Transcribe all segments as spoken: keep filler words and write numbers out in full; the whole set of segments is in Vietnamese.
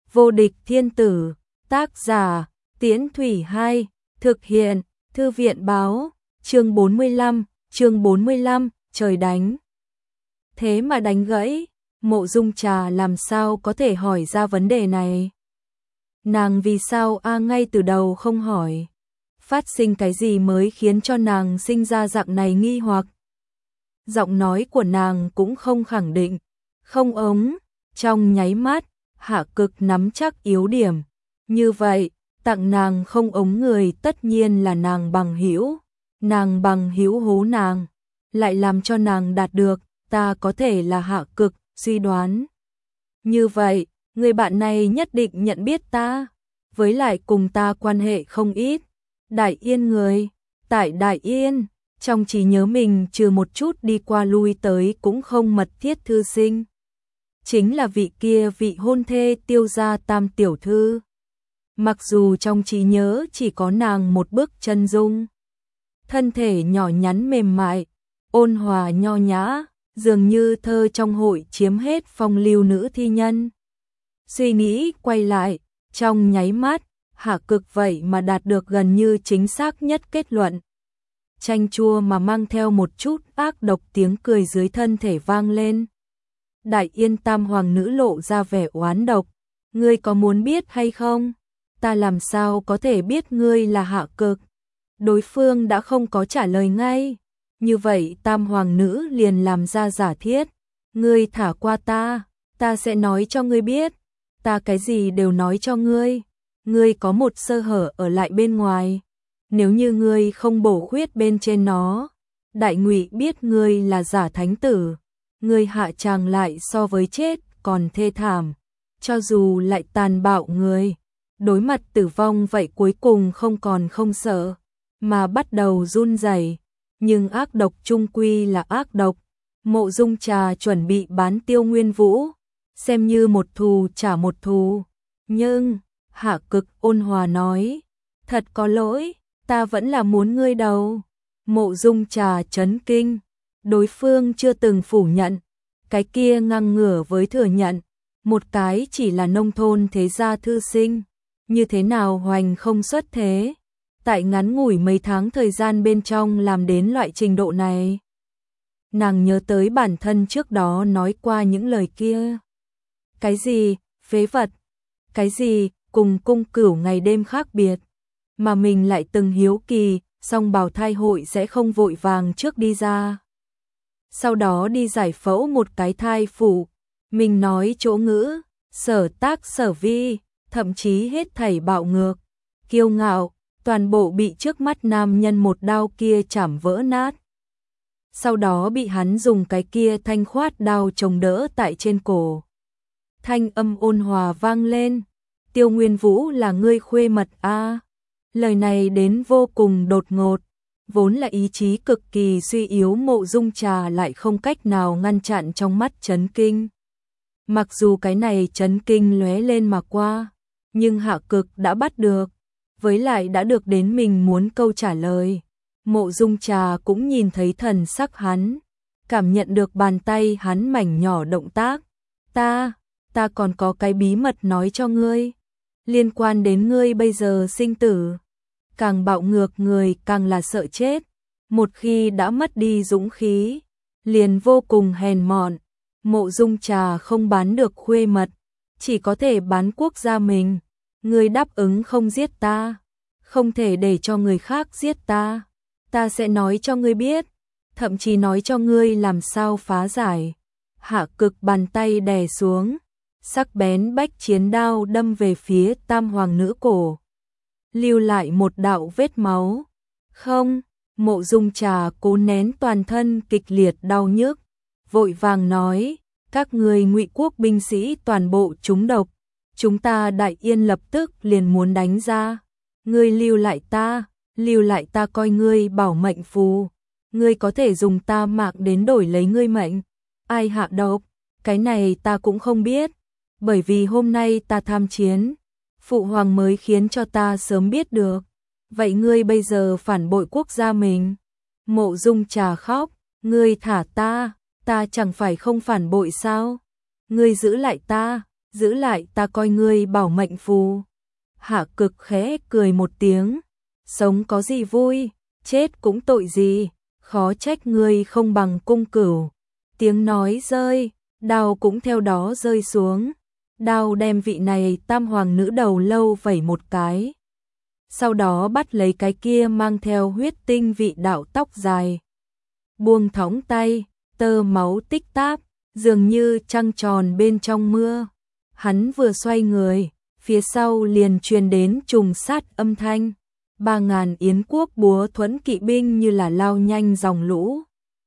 Vô địch thiên tử, tác giả, Tiễn Thủy Hai, thực hiện, Thư viện báo, chương bốn mươi lăm, chương bốn mươi lăm, trời đánh. Thế mà đánh gãy, Mộ Dung Trà làm sao có thể hỏi ra vấn đề này? Nàng vì sao a ngay từ đầu không hỏi? Phát sinh cái gì mới khiến cho nàng sinh ra dạng này nghi hoặc? Giọng nói của nàng cũng không khẳng định, không ống, trong nháy mắt, Hạ Cực nắm chắc yếu điểm. Như vậy, tặng nàng không ống người tất nhiên là nàng bằng hữu, nàng bằng hữu hố nàng, lại làm cho nàng đạt được, ta có thể là Hạ Cực, suy đoán. Như vậy, người bạn này nhất định nhận biết ta, với lại cùng ta quan hệ không ít. Đại Yên người, tại Đại Yên, trong trí nhớ mình trừ một chút đi qua lui tới cũng không mật thiết thư sinh. Chính là vị kia vị hôn thê Tiêu gia tam tiểu thư. Mặc dù trong trí nhớ chỉ có nàng một bức chân dung. Thân thể nhỏ nhắn mềm mại, ôn hòa nho nhã, dường như thơ trong hội chiếm hết phong lưu nữ thi nhân. Suy nghĩ quay lại, trong nháy mắt, Hạ Cực vậy mà đạt được gần như chính xác nhất kết luận. Chanh chua mà mang theo một chút ác độc tiếng cười dưới thân thể vang lên. Đại Yên tam hoàng nữ lộ ra vẻ oán độc. Ngươi có muốn biết hay không? Ta làm sao có thể biết ngươi là Hạ Cực? Đối phương đã không có trả lời ngay. Như vậy tam hoàng nữ liền làm ra giả thiết. Ngươi thả qua ta, ta sẽ nói cho ngươi biết. Ta cái gì đều nói cho ngươi. Ngươi có một sơ hở ở lại bên ngoài. Nếu như ngươi không bổ khuyết bên trên nó, Đại Ngụy biết ngươi là giả thánh tử. Ngươi hạ tràng lại so với chết còn thê thảm. Cho dù lại tàn bạo người, đối mặt tử vong vậy cuối cùng không còn không sợ, mà bắt đầu run rẩy. Nhưng ác độc chung quy là ác độc. Mộ Dung Trà chuẩn bị bán Tiêu Nguyên Vũ, xem như một thù trả một thù. Nhưng, Hạ Cực ôn hòa nói, thật có lỗi, ta vẫn là muốn ngươi đầu. Mộ Dung Trà chấn kinh, đối phương chưa từng phủ nhận, cái kia ngang ngửa với thừa nhận, một cái chỉ là nông thôn thế gia thư sinh, như thế nào hoành không xuất thế, tại ngắn ngủi mấy tháng thời gian bên trong làm đến loại trình độ này. Nàng nhớ tới bản thân trước đó nói qua những lời kia. Cái gì, phế vật, cái gì, cùng cung cửu ngày đêm khác biệt, mà mình lại từng hiếu kỳ, song bào thai hội sẽ không vội vàng trước đi ra. Sau đó đi giải phẫu một cái thai phụ, mình nói chỗ ngữ, sở tác sở vi, thậm chí hết thảy bạo ngược, kiêu ngạo, toàn bộ bị trước mắt nam nhân một đao kia chảm vỡ nát. Sau đó bị hắn dùng cái kia thanh khoát đao chống đỡ tại trên cổ. Thanh âm ôn hòa vang lên, Tiêu Nguyên Vũ là ngươi khuê mật a. Lời này đến vô cùng đột ngột, vốn là ý chí cực kỳ suy yếu Mộ Dung Trà lại không cách nào ngăn chặn trong mắt chấn kinh. Mặc dù cái này chấn kinh lóe lên mà qua, nhưng Hạ Cực đã bắt được, với lại đã được đến mình muốn câu trả lời. Mộ Dung Trà cũng nhìn thấy thần sắc hắn, cảm nhận được bàn tay hắn mảnh nhỏ động tác. Ta, ta còn có cái bí mật nói cho ngươi, liên quan đến ngươi bây giờ sinh tử. Càng bạo ngược người càng là sợ chết, một khi đã mất đi dũng khí, liền vô cùng hèn mọn. Mộ Dung Trà không bán được khuê mật, chỉ có thể bán quốc gia mình. Ngươi đáp ứng không giết ta, không thể để cho người khác giết ta, ta sẽ nói cho ngươi biết, thậm chí nói cho ngươi làm sao phá giải. Hạ Cực bàn tay đè xuống, sắc bén bách chiến đao đâm về phía tam hoàng nữ cổ, lưu lại một đạo vết máu. Không, Mộ Dung Trà cố nén toàn thân kịch liệt đau nhức, vội vàng nói, các người Ngụy quốc binh sĩ toàn bộ trúng độc, chúng ta Đại Yên lập tức liền muốn đánh ra. Ngươi lưu lại ta, lưu lại ta coi ngươi bảo mệnh phù, ngươi có thể dùng ta mạng đến đổi lấy ngươi mệnh. Ai hạ độc, cái này ta cũng không biết, bởi vì hôm nay ta tham chiến, phụ hoàng mới khiến cho ta sớm biết được. Vậy ngươi bây giờ phản bội quốc gia mình. Mộ Dung Trà khóc, ngươi thả ta, ta chẳng phải không phản bội sao? Ngươi giữ lại ta, giữ lại ta coi ngươi bảo mệnh phù. Hạ Cực khẽ cười một tiếng, sống có gì vui, chết cũng tội gì, khó trách ngươi không bằng Cung Cửu. Tiếng nói rơi, đao cũng theo đó rơi xuống, đao đem vị này tam hoàng nữ đầu lâu vẩy một cái. Sau đó bắt lấy cái kia mang theo huyết tinh vị đạo tóc dài. Buông thõng tay, tơ máu tích táp, dường như trăng tròn bên trong mưa. Hắn vừa xoay người, phía sau liền truyền đến trùng sát âm thanh. Ba ngàn Yến quốc búa thuẫn kỵ binh như là lao nhanh dòng lũ.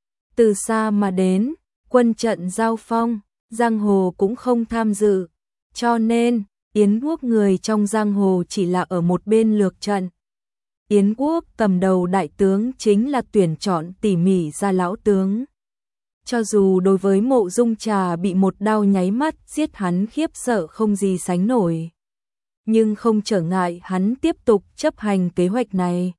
Từ xa mà đến, quân trận giao phong, giang hồ cũng không tham dự. Cho nên, Yến quốc người trong giang hồ chỉ là ở một bên lược trận. Yến quốc cầm đầu đại tướng chính là tuyển chọn tỉ mỉ ra lão tướng. Cho dù đối với Mộ Dung Trà bị một đao nháy mắt giết hắn khiếp sợ không gì sánh nổi, nhưng không trở ngại hắn tiếp tục chấp hành kế hoạch này.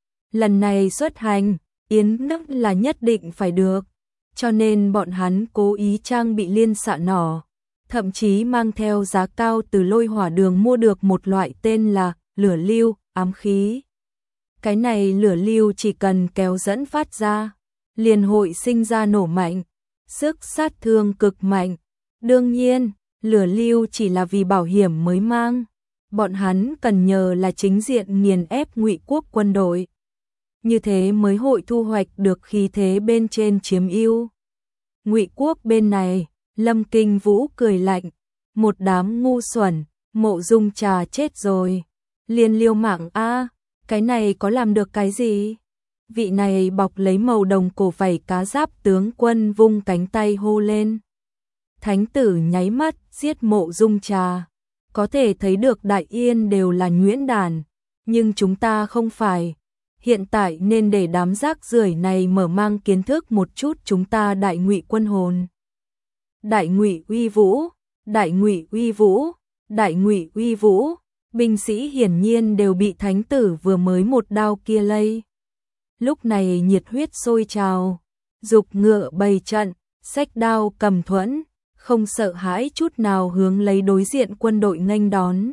Lần này xuất hành, Yến nước là nhất định phải được, cho nên bọn hắn cố ý trang bị liên xạ nỏ, thậm chí mang theo giá cao từ Lôi Hỏa Đường mua được một loại tên là lửa lưu, ám khí. Cái này lửa lưu chỉ cần kéo dẫn phát ra, liền hội sinh ra nổ mạnh, sức sát thương cực mạnh. Đương nhiên, lửa lưu chỉ là vì bảo hiểm mới mang. Bọn hắn cần nhờ là chính diện nghiền ép Ngụy quốc quân đội. Như thế mới hội thu hoạch được khí thế bên trên chiếm ưu. Ngụy quốc bên này, Lâm Kinh Vũ cười lạnh, một đám ngu xuẩn, Mộ Dung Trà chết rồi, liền liêu mạng a, cái này có làm được cái gì? Vị này bọc lấy màu đồng cổ vảy cá giáp tướng quân vung cánh tay hô lên. Thánh tử nháy mắt giết Mộ Dung Trà. Có thể thấy được Đại Yên đều là nhuyễn đàn, nhưng chúng ta không phải. Hiện tại nên để đám rác rưởi này mở mang kiến thức một chút chúng ta Đại Ngụy quân hồn. Đại Ngụy uy vũ, Đại Ngụy uy vũ, Đại Ngụy uy vũ. Binh sĩ hiển nhiên đều bị thánh tử vừa mới một đao kia lây. Lúc này nhiệt huyết sôi trào, dục ngựa bày trận, xách đao cầm thuẫn, không sợ hãi chút nào hướng lấy đối diện quân đội nghênh đón.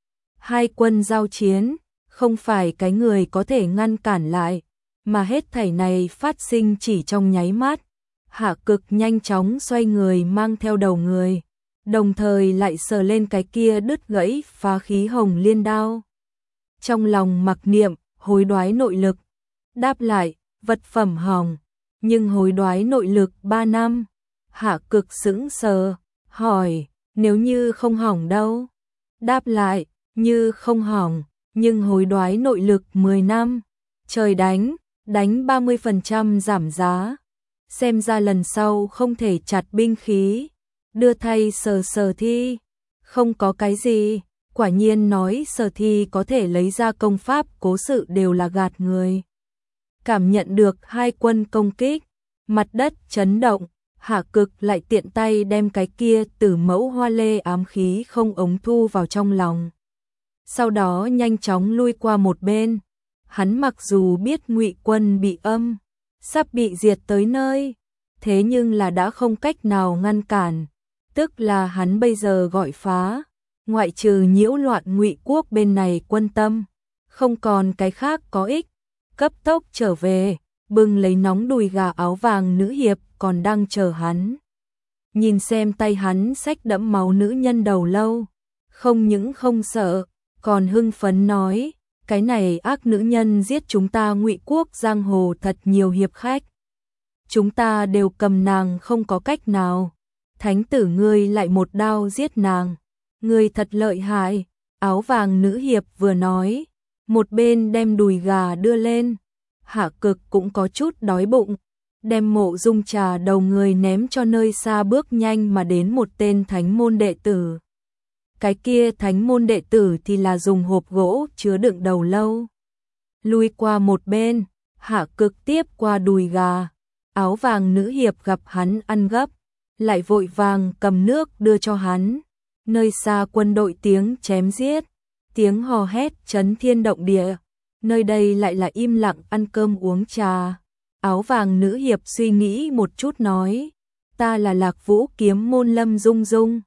Hai quân giao chiến, không phải cái người có thể ngăn cản lại, mà hết thảy này phát sinh chỉ trong nháy mắt. Hạ Cực nhanh chóng xoay người mang theo đầu người, đồng thời lại sờ lên cái kia đứt gãy phá khí hồng liên đao. Trong lòng mặc niệm, hối đoái nội lực, đáp lại, vật phẩm hỏng, nhưng hối đoái nội lực ba năm. Hạ Cực sững sờ, hỏi, nếu như không hỏng đâu? Đáp lại, như không hỏng, nhưng hối đoái nội lực mười năm. Trời đánh, đánh ba mươi phần trăm giảm giá. Xem ra lần sau không thể chặt binh khí. Đưa thay Sở Sở Thi. Không có cái gì, quả nhiên nói Sở Thi có thể lấy ra công pháp cố sự đều là gạt người. Cảm nhận được hai quân công kích, mặt đất chấn động. Hạ Cực lại tiện tay đem cái kia Tử Mẫu Hoa Lê ám khí không ống thu vào trong lòng. Sau đó nhanh chóng lui qua một bên. Hắn mặc dù biết Ngụy quân bị âm, sắp bị diệt tới nơi, thế nhưng là đã không cách nào ngăn cản. Tức là hắn bây giờ gọi phá, ngoại trừ nhiễu loạn Ngụy quốc bên này quân tâm, không còn cái khác có ích. Cấp tốc trở về, bưng lấy nóng đùi gà áo vàng nữ hiệp còn đang chờ hắn. Nhìn xem tay hắn xách đẫm máu nữ nhân đầu lâu, không những không sợ, còn hưng phấn nói, cái này ác nữ nhân giết chúng ta Ngụy quốc giang hồ thật nhiều hiệp khách. Chúng ta đều cầm nàng không có cách nào. Thánh tử ngươi lại một đao giết nàng, ngươi thật lợi hại. Áo vàng nữ hiệp vừa nói, một bên đem đùi gà đưa lên. Hạ Cực cũng có chút đói bụng, đem Mộ Dung Trà đầu người ném cho nơi xa bước nhanh mà đến một tên thánh môn đệ tử. Cái kia thánh môn đệ tử thì là dùng hộp gỗ chứa đựng đầu lâu. Lui qua một bên, Hạ Cực tiếp qua đùi gà. Áo vàng nữ hiệp gặp hắn ăn gấp, lại vội vàng cầm nước đưa cho hắn. Nơi xa quân đội tiếng chém giết, tiếng hò hét chấn thiên động địa. Nơi đây lại là im lặng ăn cơm uống trà. Áo vàng nữ hiệp suy nghĩ một chút nói, ta là Lạc Vũ kiếm môn Lâm Dung Dung.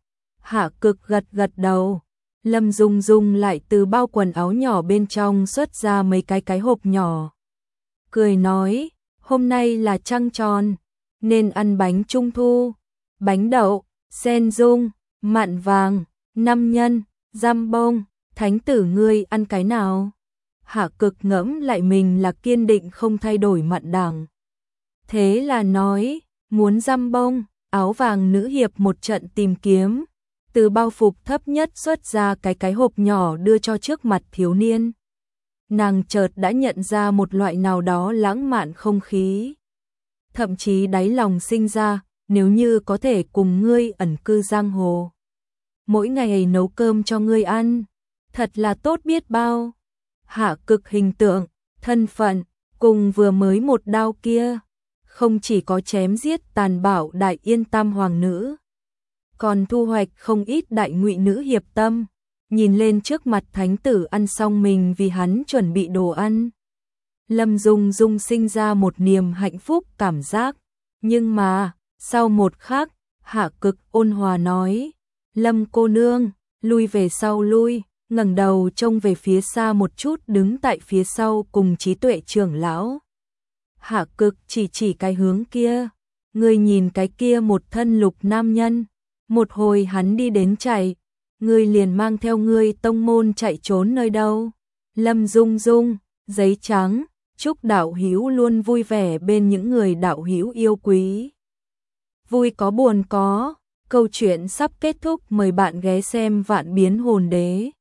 Hạ Cực gật gật đầu. Lâm Dung Dung lại từ bao quần áo nhỏ bên trong xuất ra mấy cái cái hộp nhỏ. Cười nói, hôm nay là trăng tròn, nên ăn bánh trung thu, bánh đậu, sen dung, mặn vàng, năm nhân, giam bông, thánh tử ngươi ăn cái nào? Hạ Cực ngẫm lại mình là kiên định không thay đổi mặn đảng. Thế là nói, muốn giam bông, áo vàng nữ hiệp một trận tìm kiếm. Từ bao phục thấp nhất xuất ra cái cái hộp nhỏ đưa cho trước mặt thiếu niên. Nàng chợt đã nhận ra một loại nào đó lãng mạn không khí. Thậm chí đáy lòng sinh ra, nếu như có thể cùng ngươi ẩn cư giang hồ. Mỗi ngày nấu cơm cho ngươi ăn, thật là tốt biết bao. Hạ Cực hình tượng, thân phận, cùng vừa mới một đao kia, không chỉ có chém giết tàn bạo đại yên tam hoàng nữ, còn thu hoạch không ít đại ngụy nữ hiệp tâm. Nhìn lên trước mặt thánh tử ăn xong mình vì hắn chuẩn bị đồ ăn. Lâm Dung Dung sinh ra một niềm hạnh phúc cảm giác. Nhưng mà, sau một khắc, Hạ Cực ôn hòa nói, Lâm cô nương, lui về sau lui, ngẩng đầu trông về phía xa một chút đứng tại phía sau cùng Trí Tuệ trưởng lão. Hạ Cực chỉ chỉ cái hướng kia, ngươi nhìn cái kia một thân lục nam nhân, một hồi hắn đi đến chạy, ngươi liền mang theo ngươi tông môn chạy trốn nơi đâu. Lâm Dung Dung, giấy trắng, chúc đạo hữu luôn vui vẻ bên những người đạo hữu yêu quý. Vui có buồn có, câu chuyện sắp kết thúc, mời bạn ghé xem Vạn Biến Hồn Đế.